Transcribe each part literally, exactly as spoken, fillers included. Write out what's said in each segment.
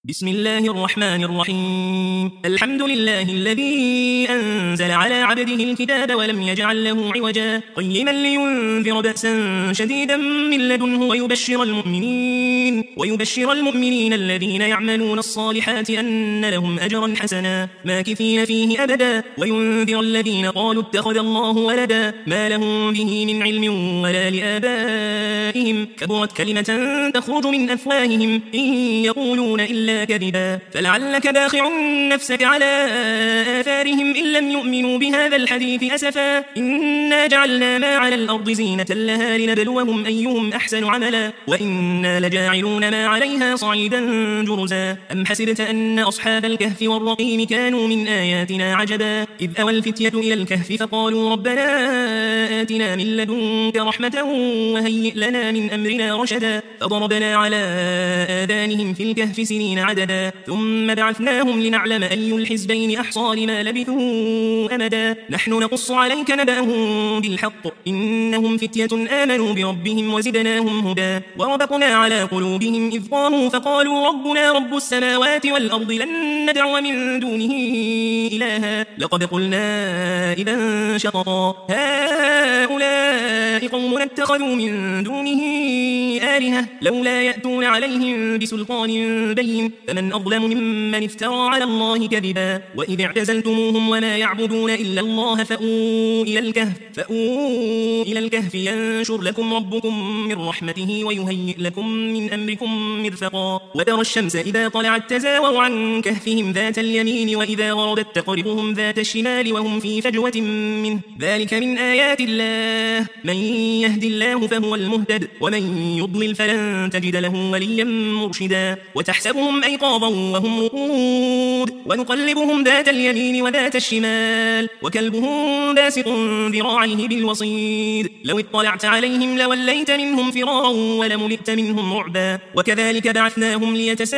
بسم الله الرحمن الرحيم. الحمد لله الذي أنزل على عبده الكتاب ولم يجعل له عوجا قيما لينذر بأسا شديدا من لدنه ويبشر المؤمنين ويبشر المؤمنين الذين يعملون الصالحات أن لهم أجرا حسنا ماكثين فيه أبدا وينذر الذين قالوا اتخذ الله ولدا ما لهم به من علم ولا لآبائهم كبرت كلمة تخرج من أفواههم إن يقولون إلا كذبا فلعلك باخع نفسك على آثارهم إن لم يؤمنوا بهذا الحديث أسفا إنا جعلنا ما على الأرض زينة لها لنبلوهم أيهم أحسن عملا وإنا لجاعلون ما عليها صعيدا جرزا أم حسبت أن أصحاب الكهف والرقيم كانوا من آياتنا عجبا إذ أوى الفتية إلى الكهف فقالوا ربنا آتنا من لدنك رحمة وهيئ لنا من أمرنا رشدا فضربنا على آذانهم في الكهف سنين عددا ثم بعثناهم لنعلم أي الحزبين أحصى لما لبثوا أمدا نحن نقص عليك نبأهم بالحق إنهم فتية آمنوا بربهم وزدناهم هدى وربطنا على قلوبهم إذ قاموا فقالوا ربنا رب السماوات والأرض لن ندعو من دونه إلها لقد قلنا إذا شططا هؤلاء قوم اتخذوا من دونه آلهة لولا يأتون عليهم بسلطان بين فمن أظلم ممن افترى على الله كذبا وإذ اعتزلتموهم وما يعبدون إلا الله فأووا إلى الكهف فأووا إلى الكهف ينشر لكم ربكم من رحمته ويهيئ لكم من أمركم مرفقا وترى الشمس إذا طلعت تزاور عن كهفهم ذات اليمين وإذا غربت تقرضهم ذات الشمال وهم في فجوة منه ذلك من آيات الله من يهدي الله فهو المهتد ومن يضلل فلن تجد له وليا مرشدا وتحسبهم أيقاظا وهم رقود ونقلبهم ذات اليمين وذات الشمال وكلبهم باسط ذراعيه بالوصيد لو اطلعت عليهم لوليت منهم فرارا ولملئت منهم رعبا وكذلك بعثناهم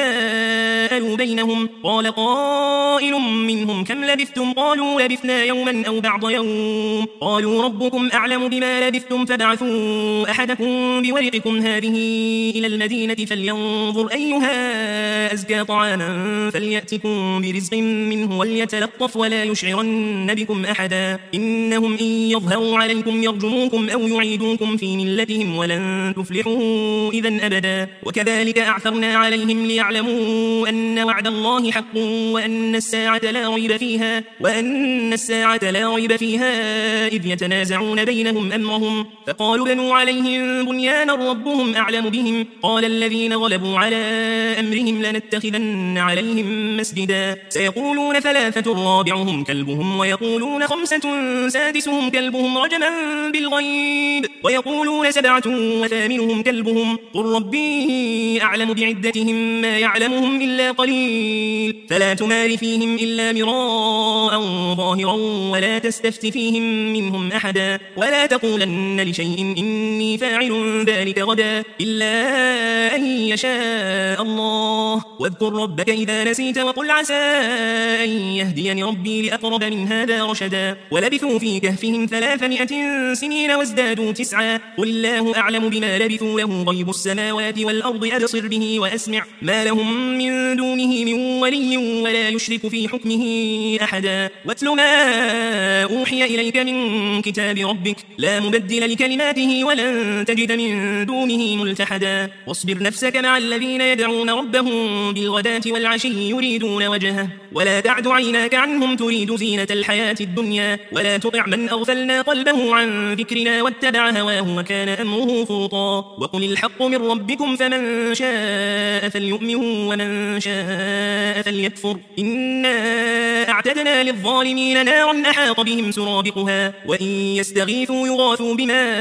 ليتساءلوا بينهم قال قائل منهم كم لبثتم قالوا لبثنا يوما أو بعض يوم قالوا ربكم أعلم بما لبثتم فابعثوا أحدكم بورقكم هذه إلى المدينة فلينظر أيها أزكى طعاما فليأتكم برزق منه وليتلطف ولا يشعرن بكم أحدا إنهم إن يظهروا عليكم يرجموكم أو يعيدوكم في ملتهم ولن تفلحوا إذا أبدا وكذلك أعثرنا عليهم ليعلموا أن وعد الله حق وأن الساعة لا ريب فيها وأن الساعة لا ريب فيها إذ يتنازعون بينهم أمرهم فقالوا بنوا عليهم بنيانا ربهم أعلم بهم قال الذين غلبوا على أمرهم لنتخذن عليهم مسجدا سيقولون ثلاثة رابعهم كلبهم ويقولون خمسة سادسهم كلبهم رجما بالغيب ويقولون سبعة وثامنهم كلبهم قل ربي أعلم بعدتهم ما يعلمهم إلا قليل فلا تمار فيهم إلا مراء ظاهرا ولا تستفت فيهم منهم أحدا ولا تقولن لشيء إني فاعل ذلك غدا إلا أن يشاء الله واذكر ربك إذا نسيت وقل عسى أن يهديني ربي لأقرب من هذا رشدا ولبثوا في كهفهم ثلاثمائة سنين وازدادوا تسعا قل الله أعلم بما لبثوا له غيب السماوات والأرض أبصر به وأسمع ما لهم من دونه من ولي ولا يشرك في حكمه أحدا واتل ما أوحي إليك من كتاب ربك لا مبدل لكلماته ولن تجد من دونه ملتحدا واصبر نفسك مع الذين يدعون ربهم بالغداة والعشي يريدون وجهه ولا تعد عيناك عنهم تريد زينة الحياة الدنيا ولا تطع من أغفلنا قلبه عن ذكرنا واتبع هواه وكان أمره فرطا وقل الحق من ربكم فمن شاء فليؤمن ومن شاء فليكفر إنا أعتدنا للظالمين نارا أحاط بهم سرابقها وإن يستغيثوا يغاثوا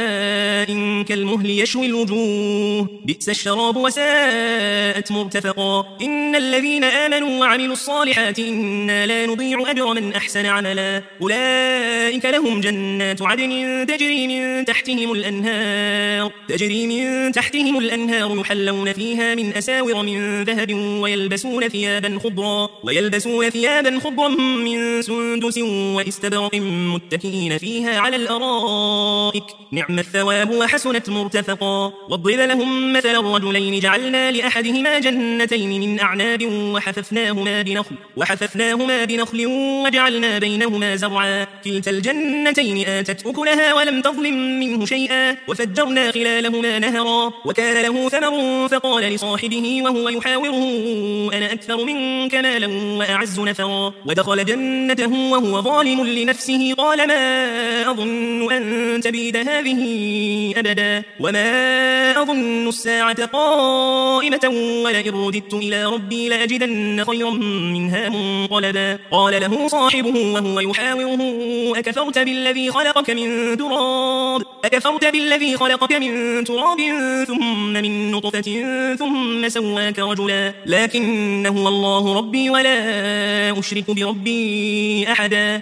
بماء كالمهل يشوي الوجوه بئس الشراب وساءت مرتفقا إن الذين آمنوا وعملوا الصالحات إنا لا نضيع أجر من أحسن عملا أولئك لهم جنات عدن تجري من تحتهم الأنهار تجري من تحتهم الأنهار يحلون فيها من أساور من ذهب ويلبسون ثيابا خضرا ويلبسون ثيابا خضرا من سندس واستبرق متكئين فيها على الأرائك نعم الثواب وحسنت مرتفقا. واضرب لهم مثل الرجلين جعلنا لأحدهما جنتين من أعناب وحففناهما بنخل وحففناهما بنخل وجعلنا بينهما زرعا كلتا الجنتين آتت أكلها ولم تظلم منه شيئا وفجرنا خلالهما نهرا وكان له ثمر فقال لصاحبه وهو يحاوره أنا أكثر منك مالا وأعز نفرا ودخل جنته وهو ظالم لنفسه قال ما أظن أن تبيد هذه أبدا وما أظن الساعة قائمة ولئن رددت إلى ربي لأجدن خيرا منها منقلبا. قال له صاحبه وهو يحاوره أكفرت بالذي خلقك من تراب أكفرت بالذي خلقك من تراب ثم من نطفة ثم سواك رجلا لكن هو الله ربي ولا أشرك بربي أحدا.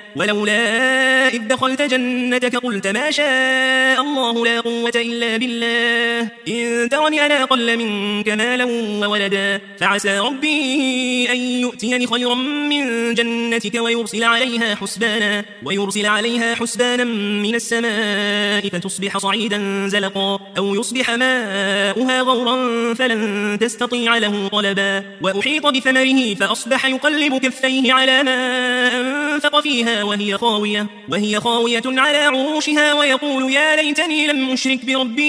ولولا إذ دخلت جنتك قلت ما شاء الله لا قوة إلا بالله إن ترني أنا أقل منك مالا وولدا فعسى ربي أن يؤتيني خيرا من جنتك ويرسل عليها حسبانا ويرسل عليها حسبانا من السماء فتصبح صعيدا زلقا أو يصبح ماؤها غورا فلن تستطيع له طلبا. وأحيط بثمره فأصبح يقلب كفيه على ما أنفق فيها وهي خاوية وهي خاوية على عروشها ويقول يا ليتني لم أشرك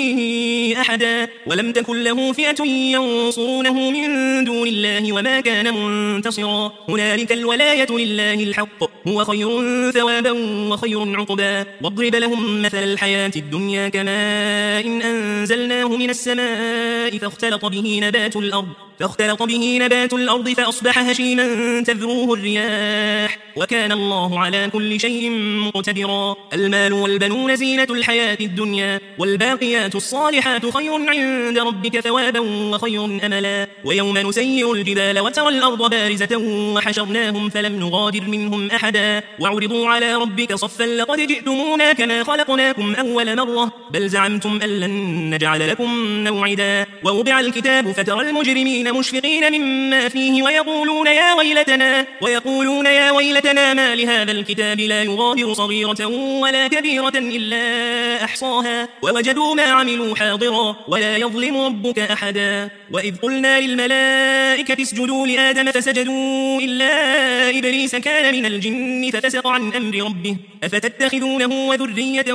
بربي أحدا ولم تكن له فئة ينصرونه من دون الله وما كان منتصرا. هنالك الولاية لله الحق هو خير ثوابا وخير عقبا. واضرب لهم مثل الحياة الدنيا كماء إن أنزلناه من السماء فاختلط به نبات الأرض فاختلط به نبات الأرض فأصبح هشيما تذروه الرياح وكان الله على كل شيء مقتدرا. المال والبنون زينة الحياة الدنيا والباقيات الصالحات خير عند ربك ثوابا وخير أملا. ويوم نسير الجبال وترى الأرض بارزة وحشرناهم فلم نغادر منهم أحدا وعرضوا على ربك صفا لقد جئتمونا كما خلقناكم أول مرة بل زعمتم أن لن نجعل لكم موعدا. ووضع الكتاب فترى المجرمين مشفقين مما فيه ويقولون يا ويلتنا ويقولون يا ويلتنا ما لهذا الكتاب لا يغادر صغيرة ولا كبيرة إلا أحصاها ووجدوا ما عملوا حاضرا ولا يظلم ربك أحدا. وإذ قلنا للملائكة اسجدوا لآدم فسجدوا إلا إبليس كان من الجن ففسق عن أمر ربه أفتتخذونه وذريته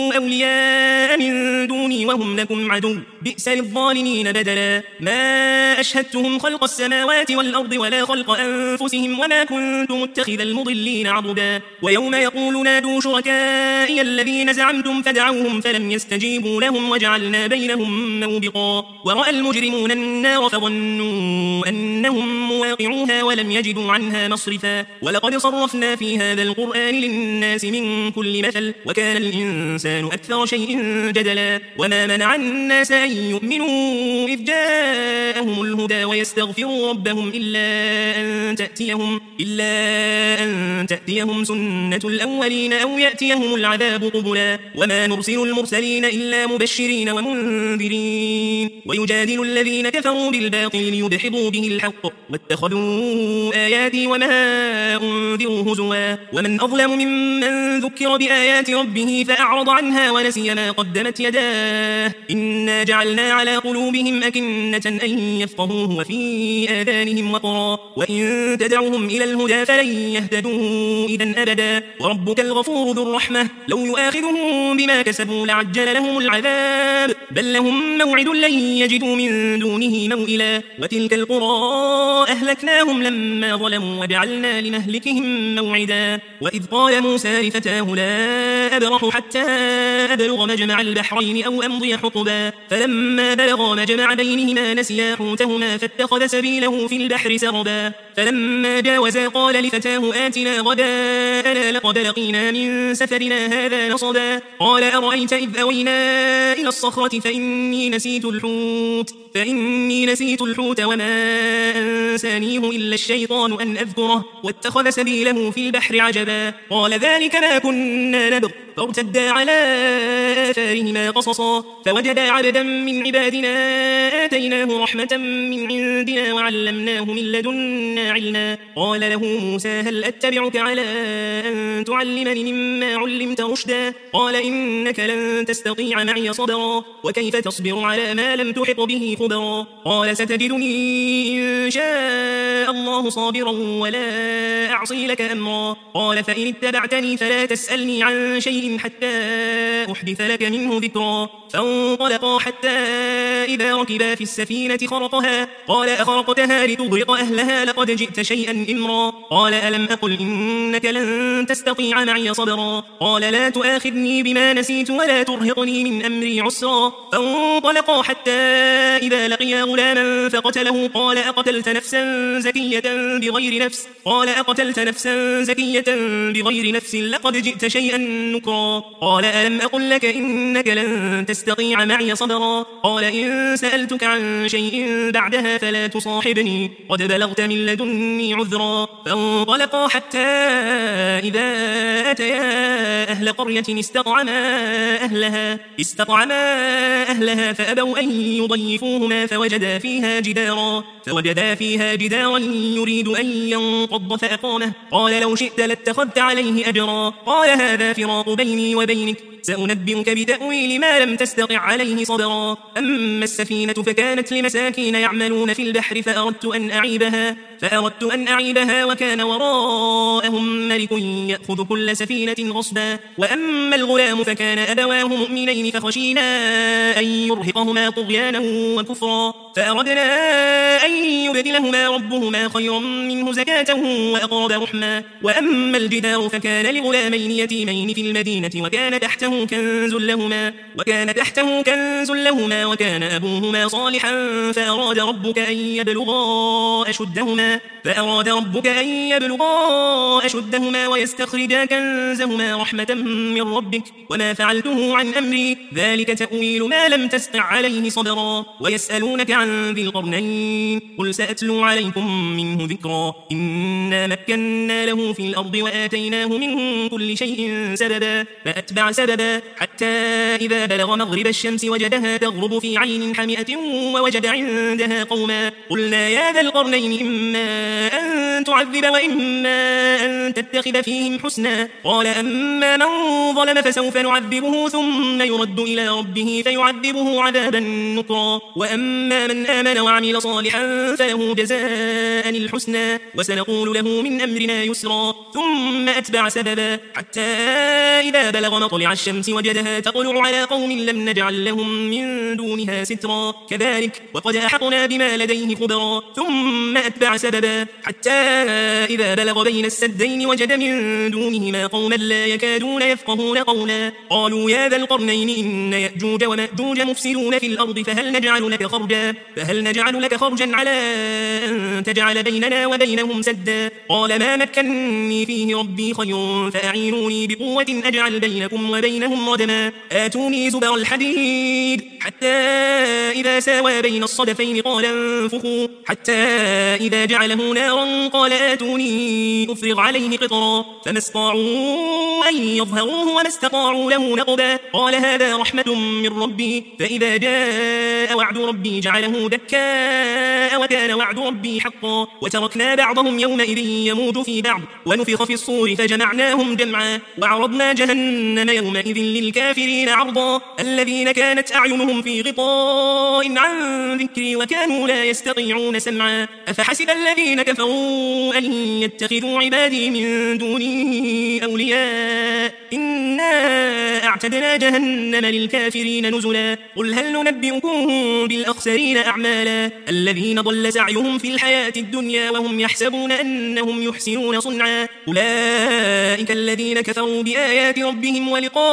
أولياء من دوني وهم لكم عدو بئس للظالمين بدلا. ما أشهدتهم خلق السماوات والأرض ولا خلق أنفسهم وما كنت متخذ المضلين عضدا. ويوم يقول نادوا شركائي الذين زعمتم فدعوهم فلم يستجيبوا لهم وجعلنا بينهم موبقا. ورأى المجرمون النار فظنوا أنهم مواقعوها ولم يجدوا عنها مصرفا. ولقد صرفنا في هذا القرآن للناس من كل مثل وكان الإنسان أكثر شيء جدلا. وما منع الناس أن يؤمنوا إذ جاءهم الهدى ويستغفروا ربهم إلا أن تأتيهم إلا أن تأتيهم سنة الأولين أو يأتيهم العذاب قبلا. وما نرسل المرسلين إلا مبشرين ومنذرين ويجادل الذين كفروا بالباطل ليدحضوا به الحق واتخذوا آياتي وما أنذروا هزوا. ومن أظلم ممن ذكر بآيات ربه فأعرض عنها ونسي ما قدمت يداه إنا جعلنا على قلوبهم أكنة أن يفقهوه وفي آذانهم وقرا وإن تدعوهم إلى الهدى فلن يهتدوا إذا أبدا. وربك الغفور ذو الرحمة لو يؤاخذهم بما كسبوا لعجل لهم العذاب بل لهم موعد لن يجدوا من دونه موئلا. وتلك القرى أهلكناهم لما ظلموا وجعلنا لمهلكهم موعدا. وإذ قال موسى لفتاه لا أبرح حتى أبلغ مجمع البحرين أو أمضي حقبا فلما بلغا مجمع بينهما نسيا حوتهما فاتخذ سبيله في البحر سربا. فلما جاوزا قال لفتاه آتنا غداءنا لقد لقينا من سفرنا هذا نصبا. قال أرأيت إذ أوينا إلى الصخرة فإني نسيت الحوت فإني نسيت الحوت وما أنسانيه إلا الشيطان أن أذكره واتخذ سبيله في البحر عجبا. قال ذلك ما كنا نبغ فارتدا على آثارهما قصصا فوجدا عبدا من عبادنا آتيناه رحمة من عندنا وعلمناه من لدنا علما قال له موسى هل أتبعك على أن تعلمني مما علمت رشدا قال إنك لن تستطيع معي صبرا وكيف تصبر على ما لم تحط به خبرا قال ستجدني إن شاء الله صابرا ولا أعصي لك أمرا قال فإن اتبعتني فلا تسألني عن شيء حتى أحدث لك منه ذكرا فانطلقا حتى إذا ركبا في السفينة خرقها قال أخرقتها لتغرق أهلها لقد جئت شيئا إمرا قال ألم أقل إنك لن تستطيع معي صبرا قال لا تؤاخذني بما نسيت ولا ترهقني من أمري عسرا فانطلقا حتى إذا لقيا غلاما فقتله قال أقتلت نفسا زكية بغير نفس قال أقتلت نفسا زكية بغير نفس لقد جئت شيئا نكرا قال ألم أقل لك إنك لن تستطيع معي صبرا قال إن سألتك عن شيء بعدها فلا تصاحبني قد بلغت من لدني عذرا فانطلقا حتى إذا أتيا أهل قرية استطعما أهلها استطعما أهلها فأبوا أن يضيفوهما فوجدا فيها جدارا فوجدا فيها جدارا يريد أن ينقض فأقامه قال لو شئت لاتخذت عليه أجرا قال هذا فراق بيني وبينك سأنبئك بتأويل ما لم تستطع عليه صبرا أما السفينة فكانت لمساكين يعملون في البحر فأردت أن أعيبها فأردت أن أعيبها وكان وراءهم ملك يأخذ كل سفينة غصبا وأما الغلام فكان أبواه مؤمنين فخشينا أن يرهقهما طغيانا وكفرا فأردنا أن يبدلهما ربهما خيرا منه زكاة وأقرب رحما وأما الجدار فكان لغلامين يتيمين في المدينة وكان تحته كنز لهما وكان تحته كنز لهما وكان أبوهما صالحا فأراد ربك أن يبلغا أشدهما فأراد ربك أن يبلغا أشدهما ويستخرجا كنزهما رحمة من ربك وما فعلته عن أمري ذلك تأويل ما لم تستع عليه صبرا ويسألونك عن ذي القرنين قل سأتلو عليكم منه ذكرا إنا مكنا له في الأرض وآتيناه من كل شيء سببا فأتبع سببا حتى إذا بلغ مغرب الشمس وجدها تغرب في عين حمئة ووجد عندها قوما قلنا يا ذا القرنين إما أن تعذب وإما أن تتخذ فيهم حسنا قال أما من ظلم فسوف نعذبه ثم يرد إلى ربه فيعذبه عذابا نكرا وأما من آمن وعمل صالحا فله جزاء الحسنى وسنقول له من أمرنا يسرا ثم أتبع سببا حتى إذا بلغ مطلع الشمس وجدها تطلع على قوم لم نجعل لهم من دونها سترا كذلك وقد أحطنا بما لديه خبرا ثم أتبع سببا حتى إذا بلغ بين السدين وجد من دونهما قوما لا يكادون يفقهون قولا قالوا يا ذا القرنين إن يأجوج ومأجوج مفسدون في الأرض فهل نجعل لك خرجا فهل نجعل لك خرجا على أن تجعل بيننا وبينهم سدا قال ما مكنني فيه ربي خير فأعينوني بقوة أجعل بينكم وبينهم ردما آتوني زبر الحديد حتى إذا ساوى بين الصدفين قال انفخوا حتى إذا جعله نارا قال آتوني أفرغ عليه قطرا فما استطاعوا أن يظهروه وما استطاعوا له نقبا قال هذا رحمة من ربي فإذا جاء وعد ربي جعله دكاء وكان وعد ربي حقا وتركنا بعضهم يومئذ يموج في بعض ونفخ في الصور فجمعناهم جمعا وعرضنا جهنم يومئذ للكافرين عرضا الذين كانت أعينهم في غطاء عن ذكري وكانوا لا يستطيعون سمعا أفحسب الذين كفروا أن يتخذوا عبادي من دوني أولياء إنا أعتدنا جهنم للكافرين نزلا قل هل ننبئكم بالأخسرين أعمالا الذين ضل سعيهم في الحياة الدنيا وهم يحسبون أنهم يحسنون صنعا أولئك الذين كفروا بآيات ربهم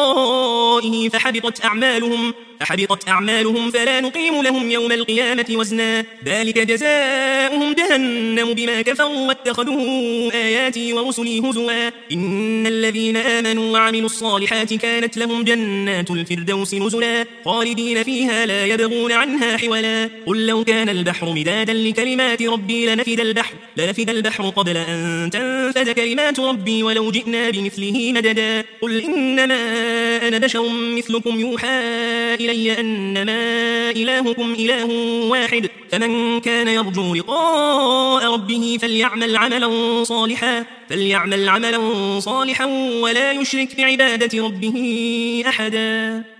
ولقائه فحبطت أعمالهم فحبطت أعمالهم فلا نقيم لهم يوم القيامة وزنا ذلك جزاؤهم جهنم بما كفروا واتخذوا آياتي ورسلي هزوا إن الذين آمنوا وعملوا الصالحات كانت لهم جنات الفردوس نزلا خالدين فيها لا يبغون عنها حولا قل لو كان البحر مدادا لكلمات ربي لنفد البحر لنفد البحر قبل أن تنفد كلمات ربي ولو جئنا بمثله مددا قل إنما أنا بشر مثلكم يوحى إلي أنما إلهكم إله واحد فمن كان يرجو لقاء ربه فليعمل عملا صالحا فليعمل عملا صالحا ولا يشرك بعبادة ربه أحدا.